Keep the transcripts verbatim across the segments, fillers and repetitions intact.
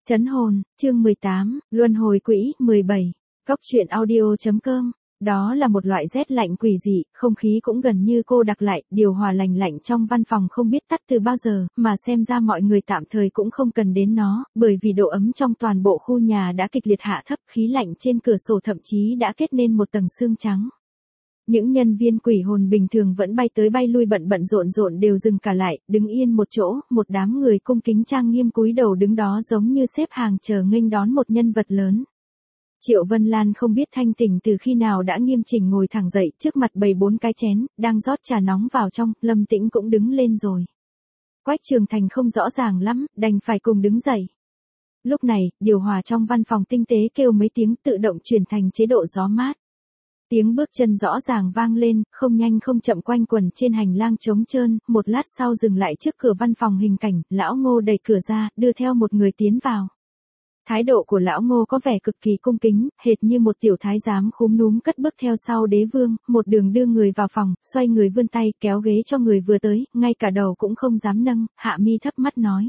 Trấn hồn, chương mười tám, Luân hồi quỹ, mười bảy, Cốc truyện audio.com. Đó là một loại rét lạnh quỷ dị, không khí cũng gần như cô đặc lại, điều hòa lành lạnh trong văn phòng không biết tắt từ bao giờ, mà xem ra mọi người tạm thời cũng không cần đến nó, bởi vì độ ấm trong toàn bộ khu nhà đã kịch liệt hạ thấp, khí lạnh trên cửa sổ thậm chí đã kết nên một tầng sương trắng. Những nhân viên quỷ hồn bình thường vẫn bay tới bay lui bận bận rộn rộn đều dừng cả lại, đứng yên một chỗ, một đám người cung kính trang nghiêm cúi đầu đứng đó giống như xếp hàng chờ nghênh đón một nhân vật lớn. Triệu Vân Lan không biết thanh tỉnh từ khi nào đã nghiêm chỉnh ngồi thẳng dậy, trước mặt bày bốn cái chén, đang rót trà nóng vào trong, Lâm Tĩnh cũng đứng lên rồi. Quách Trường Thành không rõ ràng lắm, đành phải cùng đứng dậy. Lúc này, điều hòa trong văn phòng tinh tế kêu mấy tiếng tự động chuyển thành chế độ gió mát. Tiếng bước chân rõ ràng vang lên, không nhanh không chậm quanh quẩn trên hành lang trống trơn, một lát sau dừng lại trước cửa văn phòng hình cảnh, lão Ngô đẩy cửa ra, đưa theo một người tiến vào. Thái độ của lão Ngô có vẻ cực kỳ cung kính, hệt như một tiểu thái giám khúm núm cất bước theo sau đế vương, một đường đưa người vào phòng, xoay người vươn tay, kéo ghế cho người vừa tới, ngay cả đầu cũng không dám nâng, hạ mi thấp mắt nói.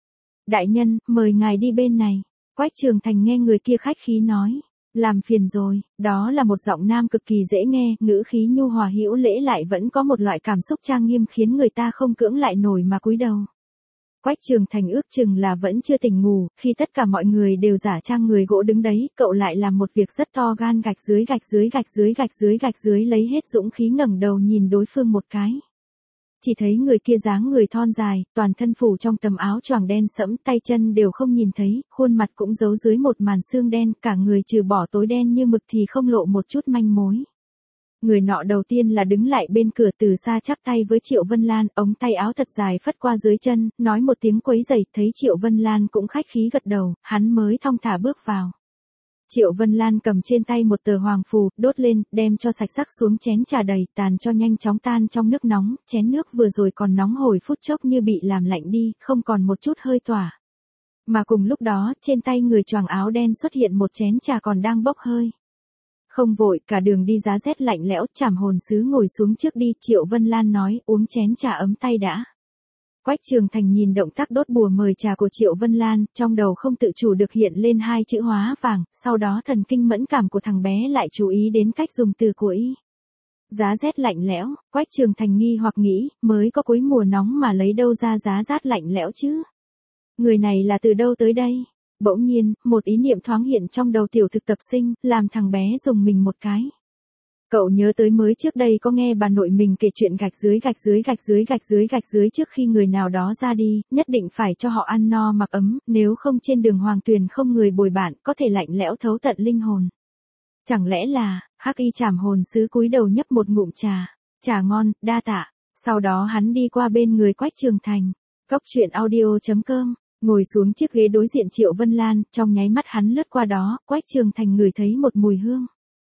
Đại nhân, mời ngài đi bên này. Quách Trường Thành nghe người kia khách khí nói. Làm phiền rồi, đó là một giọng nam cực kỳ dễ nghe, ngữ khí nhu hòa hữu lễ lại vẫn có một loại cảm xúc trang nghiêm khiến người ta không cưỡng lại nổi mà cúi đầu. Quách Trường Thành ước chừng là vẫn chưa tỉnh ngủ, khi tất cả mọi người đều giả trang người gỗ đứng đấy, cậu lại làm một việc rất to gan gạch dưới gạch dưới gạch dưới gạch dưới gạch dưới lấy hết dũng khí ngẩng đầu nhìn đối phương một cái. Chỉ thấy người kia dáng người thon dài, toàn thân phủ trong tấm áo choàng đen sẫm, tay chân đều không nhìn thấy, khuôn mặt cũng giấu dưới một màn xương đen, cả người trừ bỏ tối đen như mực thì không lộ một chút manh mối. Người nọ đầu tiên là đứng lại bên cửa từ xa chắp tay với Triệu Vân Lan, ống tay áo thật dài phất qua dưới chân, nói một tiếng quấy rầy, thấy Triệu Vân Lan cũng khách khí gật đầu, hắn mới thong thả bước vào. Triệu Vân Lan cầm trên tay một tờ hoàng phù, đốt lên, đem cho sạch sắc xuống chén trà đầy, tàn cho nhanh chóng tan trong nước nóng, chén nước vừa rồi còn nóng hổi phút chốc như bị làm lạnh đi, không còn một chút hơi tỏa. Mà cùng lúc đó, trên tay người choàng áo đen xuất hiện một chén trà còn đang bốc hơi. Không vội, cả đường đi giá rét lạnh lẽo, Trảm Hồn Sứ ngồi xuống trước đi, Triệu Vân Lan nói, uống chén trà ấm tay đã. Quách Trường Thành nhìn động tác đốt bùa mời trà của Triệu Vân Lan, trong đầu không tự chủ được hiện lên hai chữ hóa vàng, sau đó thần kinh mẫn cảm của thằng bé lại chú ý đến cách dùng từ của y. Giá rét lạnh lẽo, Quách Trường Thành nghi hoặc nghĩ, mới có cuối mùa nóng mà lấy đâu ra giá rát lạnh lẽo chứ? Người này là từ đâu tới đây? Bỗng nhiên, một ý niệm thoáng hiện trong đầu tiểu thực tập sinh, làm thằng bé dùng mình một cái. Cậu nhớ tới mới trước đây có nghe bà nội mình kể chuyện gạch dưới gạch dưới gạch dưới gạch dưới gạch dưới trước khi người nào đó ra đi, nhất định phải cho họ ăn no mặc ấm, nếu không trên đường hoàng tuyền không người bồi bạn, có thể lạnh lẽo thấu tận linh hồn. Chẳng lẽ là, Hắc Y Trảm Hồn Sứ cúi đầu nhấp một ngụm trà, trà ngon, đa tạ, sau đó hắn đi qua bên người Quách Trường Thành, Cốc truyện audio.com. Ngồi xuống chiếc ghế đối diện Triệu Vân Lan, trong nháy mắt hắn lướt qua đó, Quách Trường Thành ngửi thấy một mùi hương.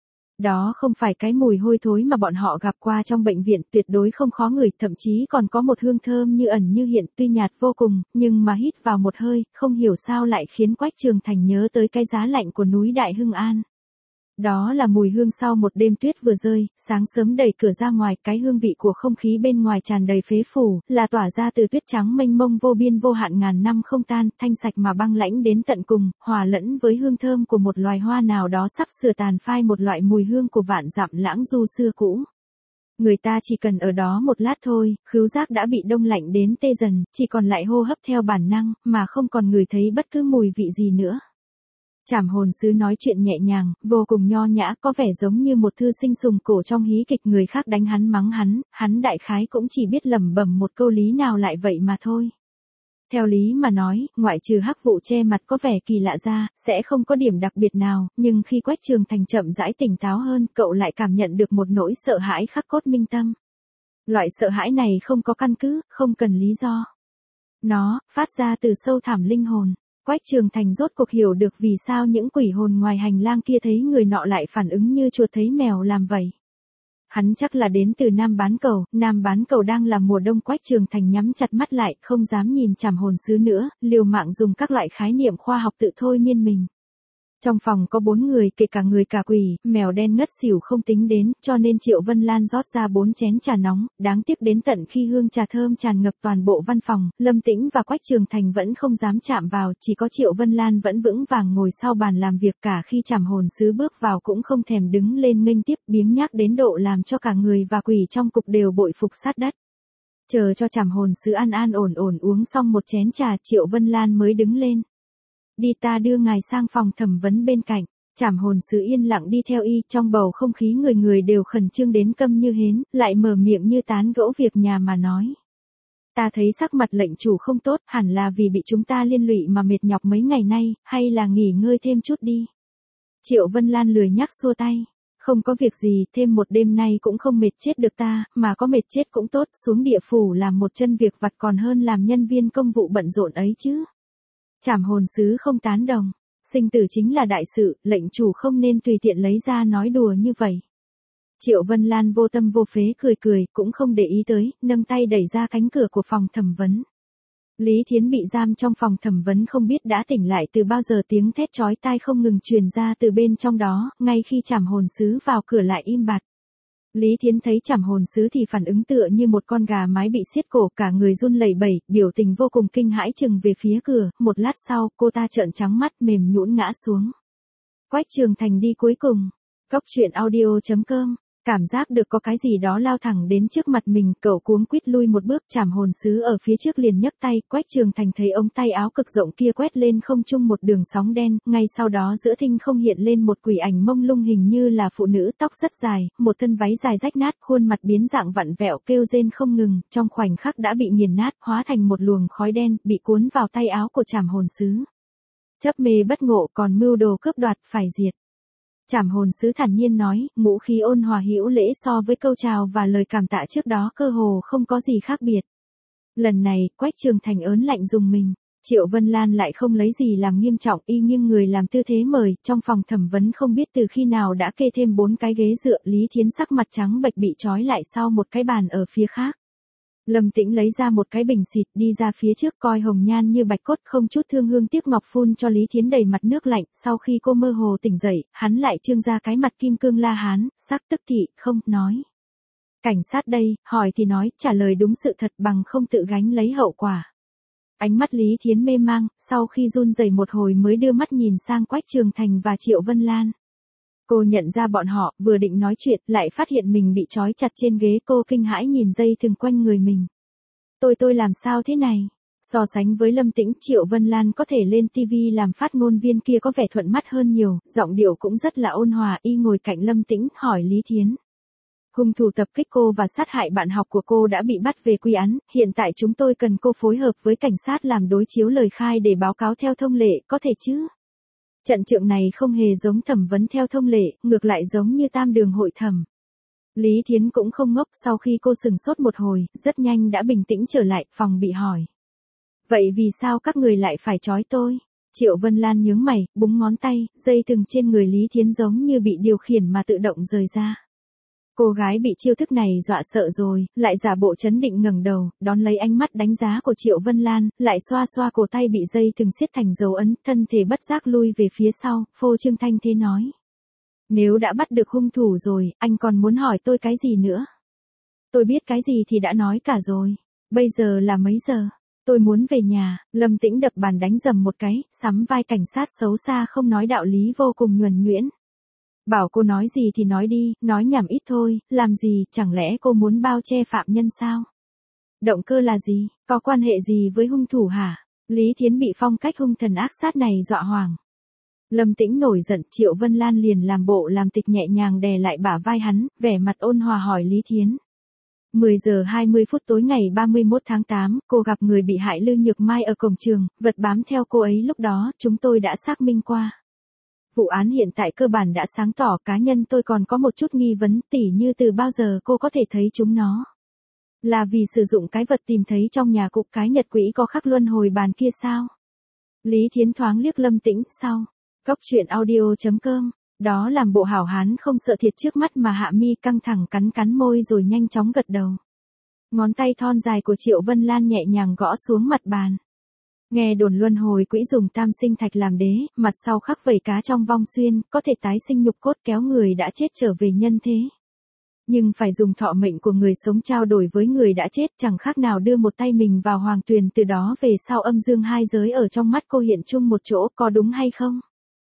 Đó không phải cái mùi hôi thối mà bọn họ gặp qua trong bệnh viện, tuyệt đối không khó ngửi, thậm chí còn có một hương thơm như ẩn như hiện, tuy nhạt vô cùng, nhưng mà hít vào một hơi, không hiểu sao lại khiến Quách Trường Thành nhớ tới cái giá lạnh của núi Đại Hưng An. Đó là mùi hương sau một đêm tuyết vừa rơi, sáng sớm đẩy cửa ra ngoài, cái hương vị của không khí bên ngoài tràn đầy phế phủ, là tỏa ra từ tuyết trắng mênh mông vô biên vô hạn ngàn năm không tan, thanh sạch mà băng lãnh đến tận cùng, hòa lẫn với hương thơm của một loài hoa nào đó sắp sửa tàn phai, một loại mùi hương của vạn dặm lãng du xưa cũ. Người ta chỉ cần ở đó một lát thôi, khứu giác đã bị đông lạnh đến tê dần, chỉ còn lại hô hấp theo bản năng, mà không còn ngửi thấy bất cứ mùi vị gì nữa. Trảm Hồn Sứ nói chuyện nhẹ nhàng, vô cùng nho nhã, có vẻ giống như một thư sinh sùng cổ trong hí kịch, người khác đánh hắn mắng hắn, hắn đại khái cũng chỉ biết lẩm bẩm một câu lý nào lại vậy mà thôi. Theo lý mà nói, ngoại trừ hắc vụ che mặt có vẻ kỳ lạ ra, sẽ không có điểm đặc biệt nào, nhưng khi Quách Trường Thành chậm rãi tỉnh táo hơn, cậu lại cảm nhận được một nỗi sợ hãi khắc cốt minh tâm. Loại sợ hãi này không có căn cứ, không cần lý do. Nó phát ra từ sâu thẳm linh hồn. Quách Trường Thành rốt cuộc hiểu được vì sao những quỷ hồn ngoài hành lang kia thấy người nọ lại phản ứng như chuột thấy mèo làm vậy. Hắn chắc là đến từ Nam Bán Cầu, Nam Bán Cầu đang là mùa đông. Quách Trường Thành nhắm chặt mắt lại, không dám nhìn Trảm Hồn Sứ nữa, liều mạng dùng các loại khái niệm khoa học tự thôi miên mình. Trong phòng có bốn người kể cả người cả quỷ, mèo đen ngất xỉu không tính đến, cho nên Triệu Vân Lan rót ra bốn chén trà nóng, đáng tiếc đến tận khi hương trà thơm tràn ngập toàn bộ văn phòng, Lâm Tĩnh và Quách Trường Thành vẫn không dám chạm vào, chỉ có Triệu Vân Lan vẫn vững vàng ngồi sau bàn làm việc, cả khi Trảm Hồn Sứ bước vào cũng không thèm đứng lên nghênh tiếp, biếng nhác đến độ làm cho cả người và quỷ trong cục đều bội phục sát đất. Chờ cho Trảm Hồn Sứ an an ổn ổn uống xong một chén trà, Triệu Vân Lan mới đứng lên. Đi, ta đưa ngài sang phòng thẩm vấn bên cạnh. Trảm Hồn Sứ yên lặng đi theo y, trong bầu không khí người người đều khẩn trương đến câm như hến, lại mở miệng như tán gẫu việc nhà mà nói. Ta thấy sắc mặt lệnh chủ không tốt, hẳn là vì bị chúng ta liên lụy mà mệt nhọc mấy ngày nay, hay là nghỉ ngơi thêm chút đi. Triệu Vân Lan lười nhắc xua tay. Không có việc gì, thêm một đêm nay cũng không mệt chết được ta, mà có mệt chết cũng tốt, xuống địa phủ làm một chân việc vặt còn hơn làm nhân viên công vụ bận rộn ấy chứ. Trảm Hồn Sứ không tán đồng. Sinh tử chính là đại sự, lệnh chủ không nên tùy tiện lấy ra nói đùa như vậy. Triệu Vân Lan vô tâm vô phế cười cười, cũng không để ý tới, nâng tay đẩy ra cánh cửa của phòng thẩm vấn. Lý Thiến bị giam trong phòng thẩm vấn không biết đã tỉnh lại từ bao giờ, tiếng thét chói tai không ngừng truyền ra từ bên trong đó, ngay khi Trảm Hồn Sứ vào cửa lại im bặt. Lý Thiến thấy Trảm Hồn Sứ thì phản ứng tựa như một con gà mái bị siết cổ, cả người run lẩy bẩy, biểu tình vô cùng kinh hãi chừng về phía cửa, một lát sau, cô ta trợn trắng mắt mềm nhũn ngã xuống. Quách Trường Thành đi cuối cùng. Cốc truyện audio chấm com. Cảm giác được có cái gì đó lao thẳng đến trước mặt mình, cậu cuống quýt lui một bước, Trảm Hồn Sứ ở phía trước liền nhấc tay, Quách Trường Thành thấy ống tay áo cực rộng kia quét lên không trung một đường sóng đen, ngay sau đó giữa thinh không hiện lên một quỷ ảnh mông lung hình như là phụ nữ, tóc rất dài, một thân váy dài rách nát, khuôn mặt biến dạng vặn vẹo kêu rên không ngừng, trong khoảnh khắc đã bị nghiền nát, hóa thành một luồng khói đen, bị cuốn vào tay áo của Trảm Hồn Sứ. Chấp mê bất ngộ còn mưu đồ cướp đoạt phải diệt. Trảm Hồn Sứ thản nhiên nói, ngũ khí ôn hòa hữu lễ so với câu chào và lời cảm tạ trước đó cơ hồ không có gì khác biệt. Lần này, Quách Trường Thành ớn lạnh dùng mình. Triệu Vân Lan lại không lấy gì làm nghiêm trọng, y nghiêng người làm tư thế mời, trong phòng thẩm vấn không biết từ khi nào đã kê thêm bốn cái ghế dựa, Lý Thiến sắc mặt trắng bệch bị trói lại sau một cái bàn ở phía khác. Lâm Tĩnh lấy ra một cái bình xịt đi ra phía trước, coi hồng nhan như bạch cốt, không chút thương hương tiếc ngọc phun cho Lý Thiến đầy mặt nước lạnh, sau khi cô mơ hồ tỉnh dậy, hắn lại trương ra cái mặt kim cương la hán, sắc tức thị, không, nói. Cảnh sát đây, hỏi thì nói, trả lời đúng sự thật bằng không tự gánh lấy hậu quả. Ánh mắt Lý Thiến mê mang, sau khi run rẩy một hồi mới đưa mắt nhìn sang Quách Trường Thành và Triệu Vân Lan. Cô nhận ra bọn họ, vừa định nói chuyện, lại phát hiện mình bị trói chặt trên ghế, cô kinh hãi nhìn dây thừng quanh người mình. Tôi tôi làm sao thế này? So sánh với Lâm Tĩnh, Triệu Vân Lan có thể lên ti vi làm phát ngôn viên kia có vẻ thuận mắt hơn nhiều, giọng điệu cũng rất là ôn hòa, y ngồi cạnh Lâm Tĩnh, hỏi Lý Thiến. Hung thủ tập kích cô và sát hại bạn học của cô đã bị bắt về quy án, hiện tại chúng tôi cần cô phối hợp với cảnh sát làm đối chiếu lời khai để báo cáo theo thông lệ, có thể chứ? Trận trượng này không hề giống thẩm vấn theo thông lệ, ngược lại giống như tam đường hội thẩm. Lý Thiến cũng không ngốc, sau khi cô sừng sốt một hồi, rất nhanh đã bình tĩnh trở lại, phòng bị hỏi. Vậy vì sao các người lại phải trói tôi? Triệu Vân Lan nhướng mày, búng ngón tay, dây thừng trên người Lý Thiến giống như bị điều khiển mà tự động rời ra. Cô gái bị chiêu thức này dọa sợ rồi, lại giả bộ trấn định ngẩng đầu, đón lấy ánh mắt đánh giá của Triệu Vân Lan, lại xoa xoa cổ tay bị dây thừng siết thành dấu ấn, thân thể bất giác lui về phía sau, phô trương thanh thế nói. Nếu đã bắt được hung thủ rồi, anh còn muốn hỏi tôi cái gì nữa? Tôi biết cái gì thì đã nói cả rồi. Bây giờ là mấy giờ? Tôi muốn về nhà. Lâm Tĩnh đập bàn đánh dầm một cái, sắm vai cảnh sát xấu xa không nói đạo lý vô cùng nhuần nhuyễn. Bảo cô nói gì thì nói đi, nói nhảm ít thôi, làm gì, chẳng lẽ cô muốn bao che phạm nhân sao? Động cơ là gì, có quan hệ gì với hung thủ hả? Lý Thiến bị phong cách hung thần ác sát này dọa hoàng. Lâm Tĩnh nổi giận, Triệu Vân Lan liền làm bộ làm tịch nhẹ nhàng đè lại bả vai hắn, vẻ mặt ôn hòa hỏi Lý Thiến. mười giờ hai mươi phút tối ngày ba mươi mốt tháng tám, cô gặp người bị hại Lư Nhược Mai ở cổng trường, vật bám theo cô ấy lúc đó, chúng tôi đã xác minh qua. Vụ án hiện tại cơ bản đã sáng tỏ, cá nhân tôi còn có một chút nghi vấn, tỉ như từ bao giờ cô có thể thấy chúng nó. Là vì sử dụng cái vật tìm thấy trong nhà cục cái nhật quỹ có khắc luân hồi bàn kia sao? Lý Thiến thoáng liếc Lâm Tĩnh, sau. Cốc truyện audio chấm com, đó làm bộ hảo hán không sợ thiệt trước mắt mà Hạ Mi căng thẳng cắn cắn môi rồi nhanh chóng gật đầu. Ngón tay thon dài của Triệu Vân Lan nhẹ nhàng gõ xuống mặt bàn. Nghe đồn luân hồi quỹ dùng tam sinh thạch làm đế, mặt sau khắc vảy cá trong vong xuyên, có thể tái sinh nhục cốt kéo người đã chết trở về nhân thế. Nhưng phải dùng thọ mệnh của người sống trao đổi với người đã chết, chẳng khác nào đưa một tay mình vào hoàng tuyền, từ đó về sau âm dương hai giới ở trong mắt cô hiện chung một chỗ, có đúng hay không?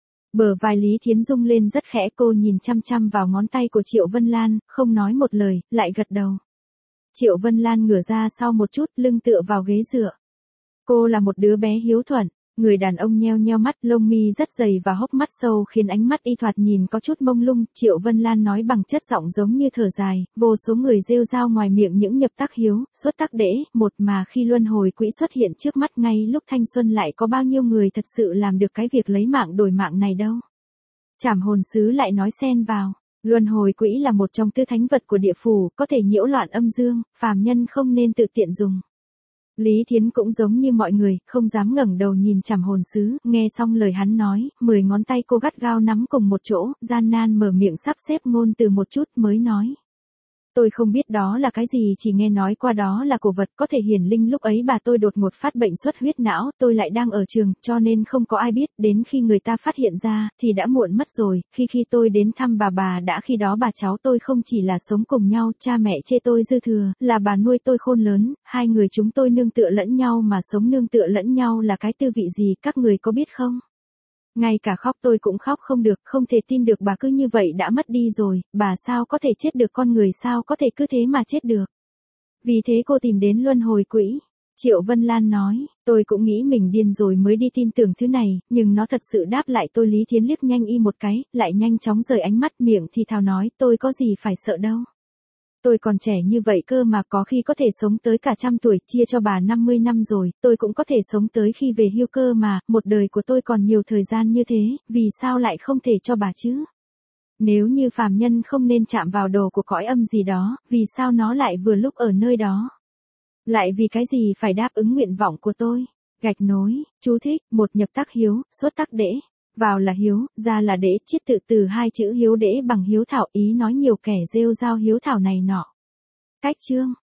Bờ vai Lý Thiến rung lên rất khẽ, cô nhìn chăm chăm vào ngón tay của Triệu Vân Lan, không nói một lời, lại gật đầu. Triệu Vân Lan ngửa ra sau một chút, lưng tựa vào ghế dựa. Cô là một đứa bé hiếu thuận, người đàn ông nheo nheo mắt, lông mi rất dày và hốc mắt sâu khiến ánh mắt y thoạt nhìn có chút mông lung. Triệu Vân Lan nói bằng chất giọng giống như thở dài, vô số người rêu rao ngoài miệng những nhập tác hiếu, xuất tác đễ, một mà khi luân hồi quỹ xuất hiện trước mắt ngay lúc thanh xuân lại có bao nhiêu người thật sự làm được cái việc lấy mạng đổi mạng này đâu. Trảm hồn sứ lại nói xen vào. Luân hồi quỹ là một trong tứ thánh vật của địa phủ, có thể nhiễu loạn âm dương, phàm nhân không nên tự tiện dùng. Lý Thiến cũng giống như mọi người, không dám ngẩng đầu nhìn Trảm hồn sứ, nghe xong lời hắn nói, mười ngón tay cô gắt gao nắm cùng một chỗ, gian nan mở miệng sắp xếp ngôn từ một chút mới nói. Tôi không biết đó là cái gì, chỉ nghe nói qua đó là cổ vật có thể hiển linh, lúc ấy bà tôi đột ngột phát bệnh xuất huyết não, tôi lại đang ở trường, cho nên không có ai biết, đến khi người ta phát hiện ra, thì đã muộn mất rồi, khi khi tôi đến thăm bà bà đã khi đó bà cháu tôi không chỉ là sống cùng nhau, cha mẹ chê tôi dư thừa, là bà nuôi tôi khôn lớn, hai người chúng tôi nương tựa lẫn nhau, mà sống nương tựa lẫn nhau là cái tư vị gì, các người có biết không? Ngay cả khóc tôi cũng khóc không được, không thể tin được bà cứ như vậy đã mất đi rồi, bà sao có thể chết được, con người sao có thể cứ thế mà chết được. Vì thế cô tìm đến luân hồi quỹ. Triệu Vân Lan nói, tôi cũng nghĩ mình điên rồi mới đi tin tưởng thứ này, nhưng nó thật sự đáp lại tôi. Lý Thiến liếc nhanh y một cái, lại nhanh chóng rời ánh mắt, miệng thì thào nói, tôi có gì phải sợ đâu. Tôi còn trẻ như vậy cơ mà, có khi có thể sống tới cả trăm tuổi, chia cho bà năm mươi năm rồi, tôi cũng có thể sống tới khi về hưu cơ mà, một đời của tôi còn nhiều thời gian như thế, vì sao lại không thể cho bà chứ? Nếu như phàm nhân không nên chạm vào đồ của cõi âm gì đó, vì sao nó lại vừa lúc ở nơi đó? Lại vì cái gì phải đáp ứng nguyện vọng của tôi? Gạch nối, chú thích, một nhập tác hiếu, xuất tác đễ. Vào là hiếu, ra là đễ, chiết tự từ hai chữ hiếu đễ bằng hiếu thảo, ý nói nhiều kẻ rêu rao hiếu thảo này nọ. Cách chương.